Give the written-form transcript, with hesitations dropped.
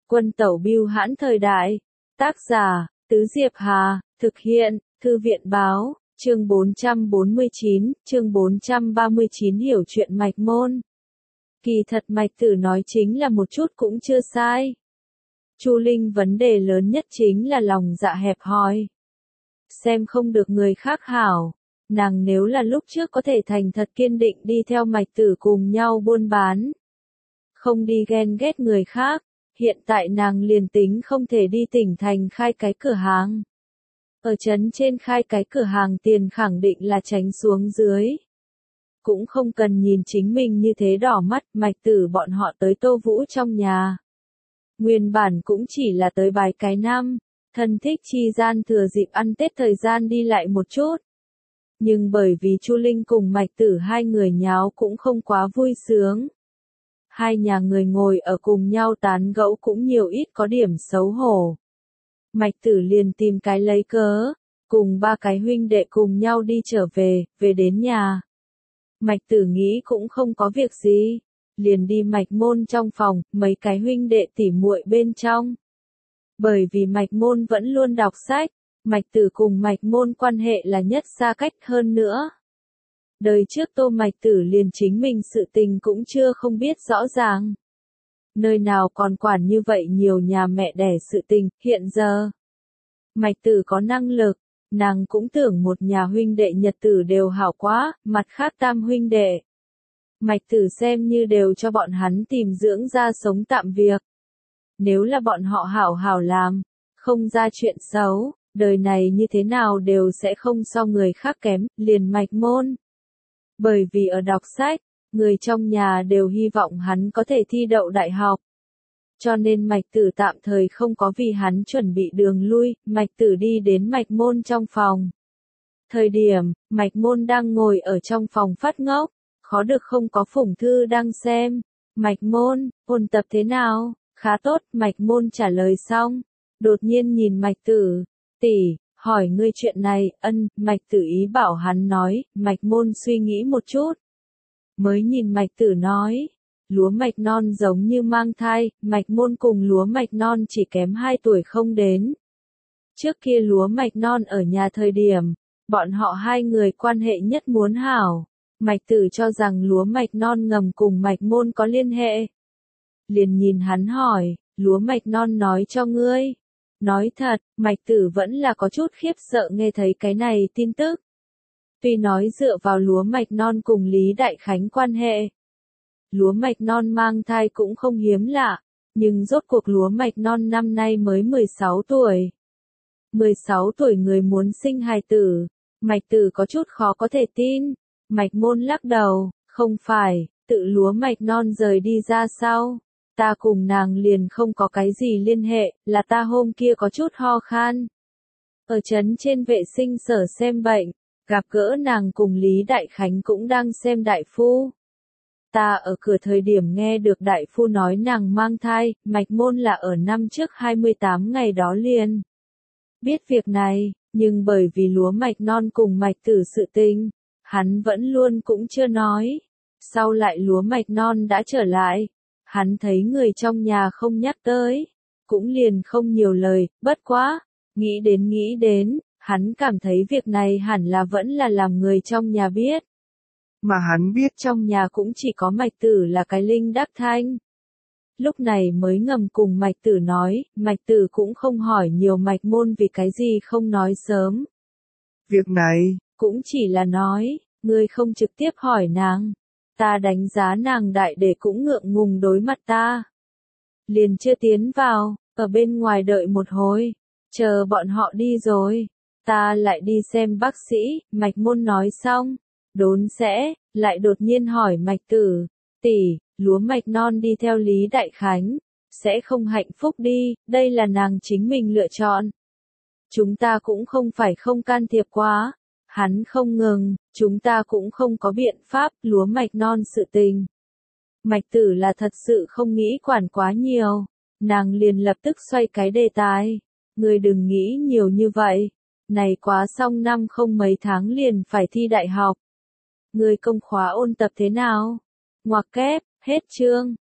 Quân tẩu bưu hãn thời đại. Tác giả, Tứ Diệp Hà, thực hiện, Thư viện Báo, chương 449, chương 439 hiểu chuyện mạch môn. Kỳ thật Mạch Tử nói chính là một chút cũng chưa sai. Chu Linh vấn đề lớn nhất chính là lòng dạ hẹp hòi. Xem không được người khác hảo. Nàng nếu là lúc trước có thể thành thật kiên định đi theo Mạch Tử cùng nhau buôn bán. Không đi ghen ghét người khác. Hiện tại nàng liền tính không thể đi tỉnh thành khai cái cửa hàng. Ở trấn trên khai cái cửa hàng tiền khẳng định là tránh xuống dưới. Cũng không cần nhìn chính mình như thế đỏ mắt, Mạch Tử bọn họ tới Tô Vũ trong nhà. Nguyên bản cũng chỉ là tới bài cái năm, thân thích chi gian thừa dịp ăn Tết thời gian đi lại một chút. Nhưng bởi vì Chu Linh cùng Mạch Tử hai người nháo cũng không quá vui sướng. Hai nhà người ngồi ở cùng nhau tán gẫu cũng nhiều ít có điểm xấu hổ. Mạch Tử liền tìm cái lấy cớ, cùng ba cái huynh đệ cùng nhau đi trở về, về đến nhà. Mạch Tử nghĩ cũng không có việc gì, liền đi Mạch Môn trong phòng, mấy cái huynh đệ tỉ muội bên trong. Bởi vì Mạch Môn vẫn luôn đọc sách, Mạch Tử cùng Mạch Môn quan hệ là nhất xa cách hơn nữa. Đời trước Tô Mạch Tử liền chính mình sự tình cũng chưa không biết rõ ràng. Nơi nào còn quản như vậy nhiều nhà mẹ đẻ sự tình, hiện giờ. Mạch Tử có năng lực, nàng cũng tưởng một nhà huynh đệ nhật tử đều hảo quá, mặt khác tam huynh đệ. Mạch Tử xem như đều cho bọn hắn tìm dưỡng ra sống tạm việc. Nếu là bọn họ hảo hảo làm, không ra chuyện xấu, đời này như thế nào đều sẽ không so người khác kém, liền Mạch Môn. Bởi vì ở đọc sách, người trong nhà đều hy vọng hắn có thể thi đậu đại học. Cho nên Mạch Tử tạm thời không có vì hắn chuẩn bị đường lui, Mạch Tử đi đến Mạch Môn trong phòng. Thời điểm, Mạch Môn đang ngồi ở trong phòng phát ngốc, khó được không có Phùng Thư đang xem. Mạch Môn, ôn tập thế nào? Khá tốt, Mạch Môn trả lời xong. Đột nhiên nhìn Mạch Tử, tỷ, hỏi ngươi chuyện này, Mạch Tử ý bảo hắn nói, Mạch Môn suy nghĩ một chút. Mới nhìn Mạch Tử nói, lúa mạch non giống như mang thai, Mạch Môn cùng lúa mạch non chỉ kém 2 tuổi không đến. Trước kia lúa mạch non ở nhà thời điểm, bọn họ hai người quan hệ nhất muốn hảo. Mạch Tử cho rằng lúa mạch non ngầm cùng Mạch Môn có liên hệ. Liền nhìn hắn hỏi, lúa mạch non nói cho ngươi. Nói thật, Mạch Tử vẫn là có chút khiếp sợ nghe thấy cái này tin tức. Tuy nói dựa vào lúa mạch non cùng Lý Đại Khánh quan hệ. Lúa mạch non mang thai cũng không hiếm lạ, nhưng rốt cuộc lúa mạch non năm nay mới 16 tuổi. 16 tuổi người muốn sinh hài tử, Mạch Tử có chút khó có thể tin. Mạch Môn lắc đầu, không phải, tự lúa mạch non rời đi ra sau. Ta cùng nàng liền không có cái gì liên hệ, là ta hôm kia có chút ho khan. Ở trấn trên vệ sinh sở xem bệnh, gặp gỡ nàng cùng Lý Đại Khánh cũng đang xem đại phu. Ta ở cửa thời điểm nghe được đại phu nói nàng mang thai, Mạch Môn là ở năm trước 28 ngày đó liền. Biết việc này, nhưng bởi vì lúa mạch non cùng Mạch Tử sự tình, hắn vẫn luôn cũng chưa nói. Sau lại lúa mạch non đã trở lại. Hắn thấy người trong nhà không nhắc tới, cũng liền không nhiều lời, bất quá, nghĩ đến, hắn cảm thấy việc này hẳn là vẫn là làm người trong nhà biết. Mà hắn biết trong nhà cũng chỉ có Mạch Tử là cái linh đắc thanh. Lúc này mới ngầm cùng Mạch Tử nói, Mạch Tử cũng không hỏi nhiều Mạch Môn vì cái gì không nói sớm. Việc này, cũng chỉ là nói, ngươi không trực tiếp hỏi nàng. Ta đánh giá nàng đại để cũng ngượng ngùng đối mặt ta. Liền chưa tiến vào, ở bên ngoài đợi một hồi, chờ bọn họ đi rồi, ta lại đi xem bác sĩ, Mạch Môn nói xong, đốn sẽ, lại đột nhiên hỏi Mạch Tử, tỷ, lúa mạch non đi theo Lý Đại Khánh, sẽ không hạnh phúc đi, đây là nàng chính mình lựa chọn. Chúng ta cũng không phải không can thiệp quá. Hắn không ngừng, chúng ta cũng không có biện pháp, lúa mạch non sự tình. Mạch Tử là thật sự không nghĩ quản quá nhiều, nàng liền lập tức xoay cái đề tài. Ngươi đừng nghĩ nhiều như vậy, này quá xong năm không mấy tháng liền phải thi đại học. Ngươi công khóa ôn tập thế nào? Ngoặc kép, hết chương.